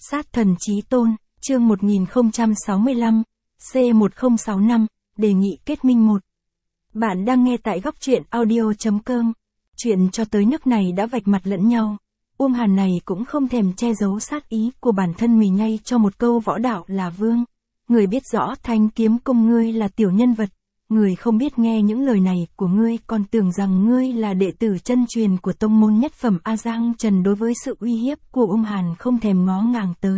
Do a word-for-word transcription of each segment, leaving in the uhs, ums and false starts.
Sát thần chí tôn, chương một nghìn không trăm sáu mươi lăm, C một không sáu năm, đề nghị kết minh một. Bạn đang nghe tại góc truyện audio chấm com. Chuyện cho tới nước này đã vạch mặt lẫn nhau. Uông Hàn này cũng không thèm che giấu sát ý của bản thân mình ngay cho một câu võ đạo là vương. Người biết rõ Thanh Kiếm Cung ngươi là tiểu nhân vật. Người không biết nghe những lời này của ngươi còn tưởng rằng ngươi là đệ tử chân truyền của tông môn nhất phẩm A Giang Trần. Đối với sự uy hiếp của Uông Hàn không thèm ngó ngàng tới.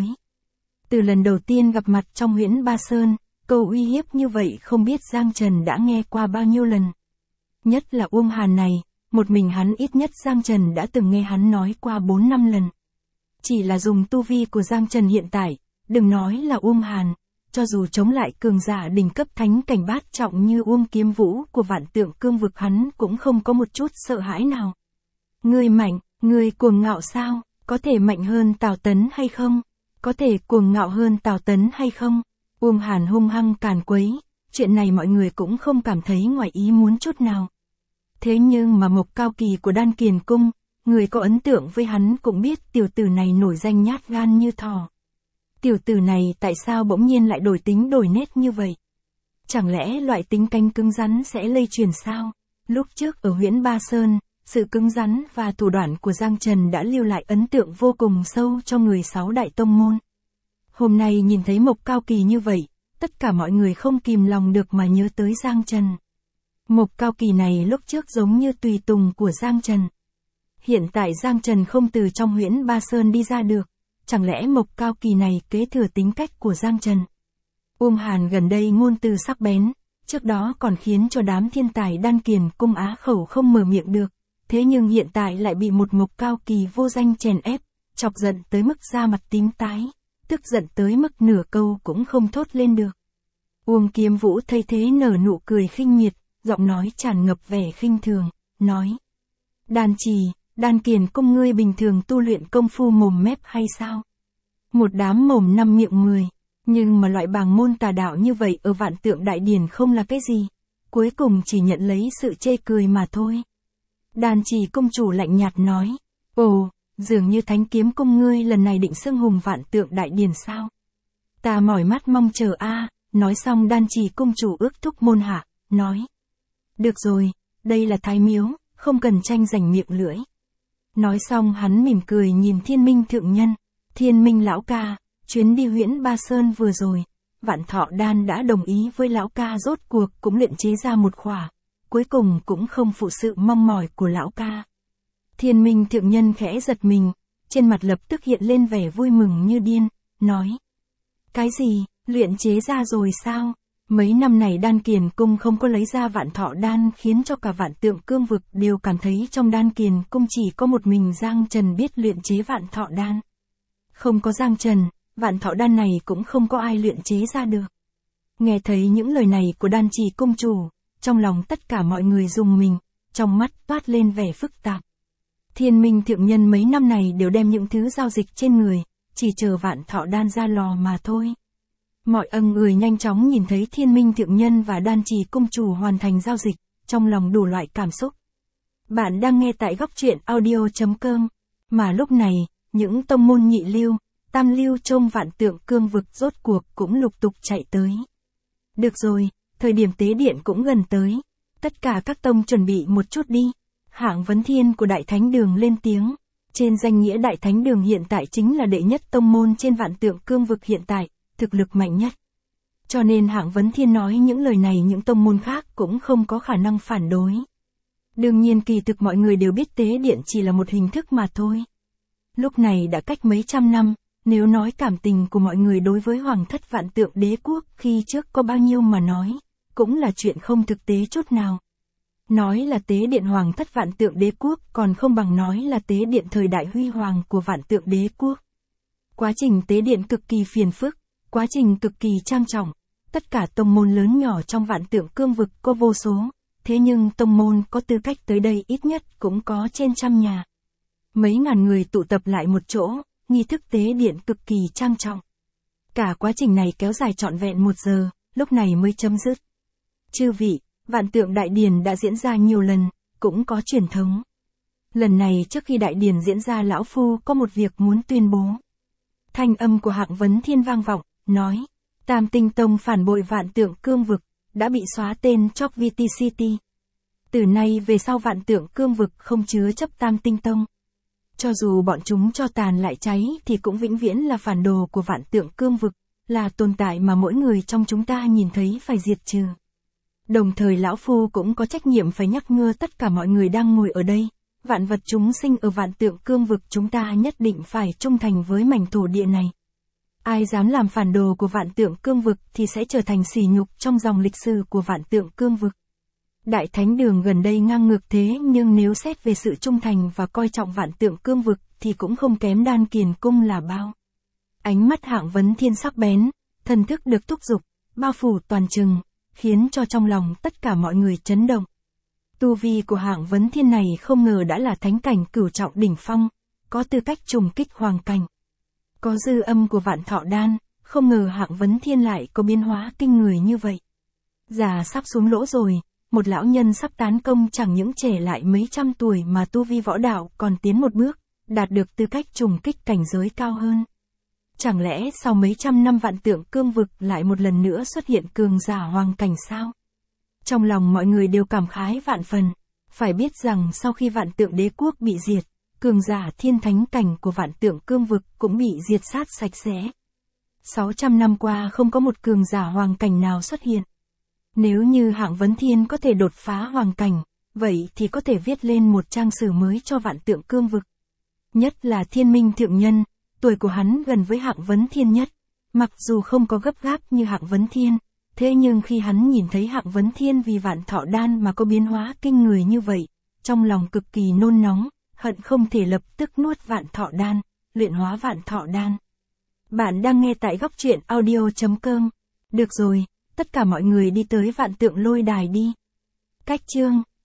Từ lần đầu tiên gặp mặt trong Huyễn Ba Sơn, câu uy hiếp như vậy không biết Giang Trần đã nghe qua bao nhiêu lần. Nhất là Uông Hàn này, một mình hắn ít nhất Giang Trần đã từng nghe hắn nói qua bốn năm lần. Chỉ là dùng tu vi của Giang Trần hiện tại, đừng nói là Uông Hàn, cho dù chống lại cường giả đỉnh cấp thánh cảnh bát trọng như Uông Kiếm Vũ của Vạn Tượng Cương vực hắn cũng không có một chút sợ hãi nào. Ngươi mạnh, ngươi cuồng ngạo sao, có thể mạnh hơn Tào Tấn hay không? Có thể cuồng ngạo hơn Tào Tấn hay không? Uông Hàn hung hăng càn quấy, chuyện này mọi người cũng không cảm thấy ngoài ý muốn chút nào. Thế nhưng mà Mộc Cao Kỳ của Đan Kiền Cung, người có ấn tượng với hắn cũng biết tiểu tử này nổi danh nhát gan như thỏ. Tiểu tử này tại sao bỗng nhiên lại đổi tính đổi nết như vậy? Chẳng lẽ loại tính canh cứng rắn sẽ lây truyền sao? Lúc trước ở Huyễn Ba Sơn, sự cứng rắn và thủ đoạn của Giang Trần đã lưu lại ấn tượng vô cùng sâu cho người sáu đại tông môn. Hôm nay nhìn thấy Mộc Cao Kỳ như vậy, tất cả mọi người không kìm lòng được mà nhớ tới Giang Trần. Mộc Cao Kỳ này lúc trước giống như tùy tùng của Giang Trần. Hiện tại Giang Trần không từ trong Huyễn Ba Sơn đi ra được, chẳng lẽ Mộc Cao Kỳ này kế thừa tính cách của Giang Trần? Uông Hàn gần đây ngôn từ sắc bén, trước đó còn khiến cho đám thiên tài Đan Kiền Cung á khẩu không mở miệng được, thế nhưng hiện tại lại bị một Mộc Cao Kỳ vô danh chèn ép, chọc giận tới mức da mặt tím tái, tức giận tới mức nửa câu cũng không thốt lên được. Uông Kiếm Vũ thấy thế nở nụ cười khinh miệt, giọng nói tràn ngập vẻ khinh thường, nói: Đan Trì, Đan Kiền Cung ngươi bình thường tu luyện công phu mồm mép hay sao? Một đám mồm năm miệng mười, nhưng mà loại bàng môn tà đạo như vậy ở Vạn Tượng Đại Điển không là cái gì, cuối cùng chỉ nhận lấy sự chê cười mà thôi. Đan Trì công chủ lạnh nhạt nói: Ồ, dường như Thánh Kiếm Cung ngươi lần này định xưng hùng Vạn Tượng Đại Điển sao? Ta mỏi mắt mong chờ a. Nói xong Đan Trì công chủ ước thúc môn hạ, nói: Được rồi, đây là Thái Miếu, không cần tranh giành miệng lưỡi. Nói xong hắn mỉm cười nhìn Thiên Minh thượng nhân, Thiên Minh lão ca, chuyến đi Huyễn Ba Sơn vừa rồi, Vạn Thọ Đan đã đồng ý với lão ca, rốt cuộc cũng luyện chế ra một khỏa, cuối cùng cũng không phụ sự mong mỏi của lão ca. Thiên Minh thượng nhân khẽ giật mình, trên mặt lập tức hiện lên vẻ vui mừng như điên, nói: Cái gì, luyện chế ra rồi sao? Mấy năm này Đan Kiền Cung không có lấy ra Vạn Thọ Đan khiến cho cả Vạn Tượng Cương vực đều cảm thấy trong Đan Kiền Cung chỉ có một mình Giang Trần biết luyện chế Vạn Thọ Đan. Không có Giang Trần, Vạn Thọ Đan này cũng không có ai luyện chế ra được. Nghe thấy những lời này của Đan Trì Cung chủ, trong lòng tất cả mọi người rùng mình, trong mắt toát lên vẻ phức tạp. Thiên Minh thượng nhân mấy năm này đều đem những thứ giao dịch trên người, chỉ chờ Vạn Thọ Đan ra lò mà thôi. Mọi ân người nhanh chóng nhìn thấy Thiên Minh thượng nhân và Đan Trì công chủ hoàn thành giao dịch, trong lòng đủ loại cảm xúc. Bạn đang nghe tại góc truyện audio chấm com. Mà lúc này, những tông môn nhị lưu, tam lưu trong Vạn Tượng Cương vực rốt cuộc cũng lục tục chạy tới. Được rồi, thời điểm tế điện cũng gần tới. Tất cả các tông chuẩn bị một chút đi. Hạng Vấn Thiên của Đại Thánh Đường lên tiếng. Trên danh nghĩa Đại Thánh Đường hiện tại chính là đệ nhất tông môn trên Vạn Tượng Cương vực hiện tại, thực lực mạnh nhất. Cho nên Hạng Vấn Thiên nói những lời này những tông môn khác cũng không có khả năng phản đối. Đương nhiên kỳ thực mọi người đều biết tế điện chỉ là một hình thức mà thôi. Lúc này đã cách mấy trăm năm, nếu nói cảm tình của mọi người đối với Hoàng thất Vạn Tượng Đế Quốc khi trước có bao nhiêu mà nói, cũng là chuyện không thực tế chút nào. Nói là tế điện Hoàng thất Vạn Tượng Đế Quốc còn không bằng nói là tế điện thời đại huy hoàng của Vạn Tượng Đế Quốc. Quá trình tế điện cực kỳ phiền phức, quá trình cực kỳ trang trọng, tất cả tông môn lớn nhỏ trong Vạn Tượng Cương vực có vô số, thế nhưng tông môn có tư cách tới đây ít nhất cũng có trên trăm nhà. Mấy ngàn người tụ tập lại một chỗ, nghi thức tế điện cực kỳ trang trọng. Cả quá trình này kéo dài trọn vẹn một giờ, lúc này mới chấm dứt. Chư vị, Vạn Tượng Đại Điển đã diễn ra nhiều lần, cũng có truyền thống. Lần này trước khi Đại Điển diễn ra lão phu có một việc muốn tuyên bố. Thanh âm của Hạng Vấn Thiên vang vọng, nói, Tam Tinh Tông phản bội Vạn Tượng Cương Vực, đã bị xóa tên Chok vê tê City. Từ nay về sau Vạn Tượng Cương Vực không chứa chấp Tam Tinh Tông. Cho dù bọn chúng cho tàn lại cháy thì cũng vĩnh viễn là phản đồ của Vạn Tượng Cương Vực, là tồn tại mà mỗi người trong chúng ta nhìn thấy phải diệt trừ. Đồng thời lão phu cũng có trách nhiệm phải nhắc nhở tất cả mọi người đang ngồi ở đây, vạn vật chúng sinh ở Vạn Tượng Cương Vực chúng ta nhất định phải trung thành với mảnh thổ địa này. Ai dám làm phản đồ của Vạn Tượng Cương Vực thì sẽ trở thành sỉ nhục trong dòng lịch sử của Vạn Tượng Cương Vực. Đại Thánh Đường gần đây ngang ngược thế nhưng nếu xét về sự trung thành và coi trọng Vạn Tượng Cương Vực thì cũng không kém Đan Kiền Cung là bao. Ánh mắt Hạng Vấn Thiên sắc bén, thần thức được thúc giục, bao phủ toàn chừng, khiến cho trong lòng tất cả mọi người chấn động. Tu vi của Hạng Vấn Thiên này không ngờ đã là thánh cảnh cửu trọng đỉnh phong, có tư cách trùng kích hoàng cảnh. Có dư âm của Vạn Thọ Đan, không ngờ Hạng Vấn Thiên lại có biến hóa kinh người như vậy. Già sắp xuống lỗ rồi, một lão nhân sắp tán công chẳng những trẻ lại mấy trăm tuổi mà tu vi võ đạo còn tiến một bước, đạt được tư cách trùng kích cảnh giới cao hơn. Chẳng lẽ sau mấy trăm năm Vạn Tượng Cương Vực lại một lần nữa xuất hiện cường giả hoàng cảnh sao? Trong lòng mọi người đều cảm khái vạn phần, phải biết rằng sau khi Vạn Tượng Đế Quốc bị diệt, cường giả thiên thánh cảnh của Vạn Tượng Cương Vực cũng bị diệt sát sạch sẽ. sáu trăm năm qua không có một cường giả hoàng cảnh nào xuất hiện. Nếu như Hạng Vấn Thiên có thể đột phá hoàng cảnh, vậy thì có thể viết lên một trang sử mới cho Vạn Tượng Cương Vực. Nhất là Thiên Minh Thượng Nhân, tuổi của hắn gần với Hạng Vấn Thiên nhất. Mặc dù không có gấp gáp như Hạng Vấn Thiên, thế nhưng khi hắn nhìn thấy Hạng Vấn Thiên vì Vạn Thọ Đan mà có biến hóa kinh người như vậy, trong lòng cực kỳ nôn nóng, hận không thể lập tức nuốt Vạn Thọ Đan, luyện hóa Vạn Thọ Đan. Bạn đang nghe tại góc truyện audio chấm com. Được rồi, tất cả mọi người đi tới Vạn Tượng Lôi Đài đi. Cách chương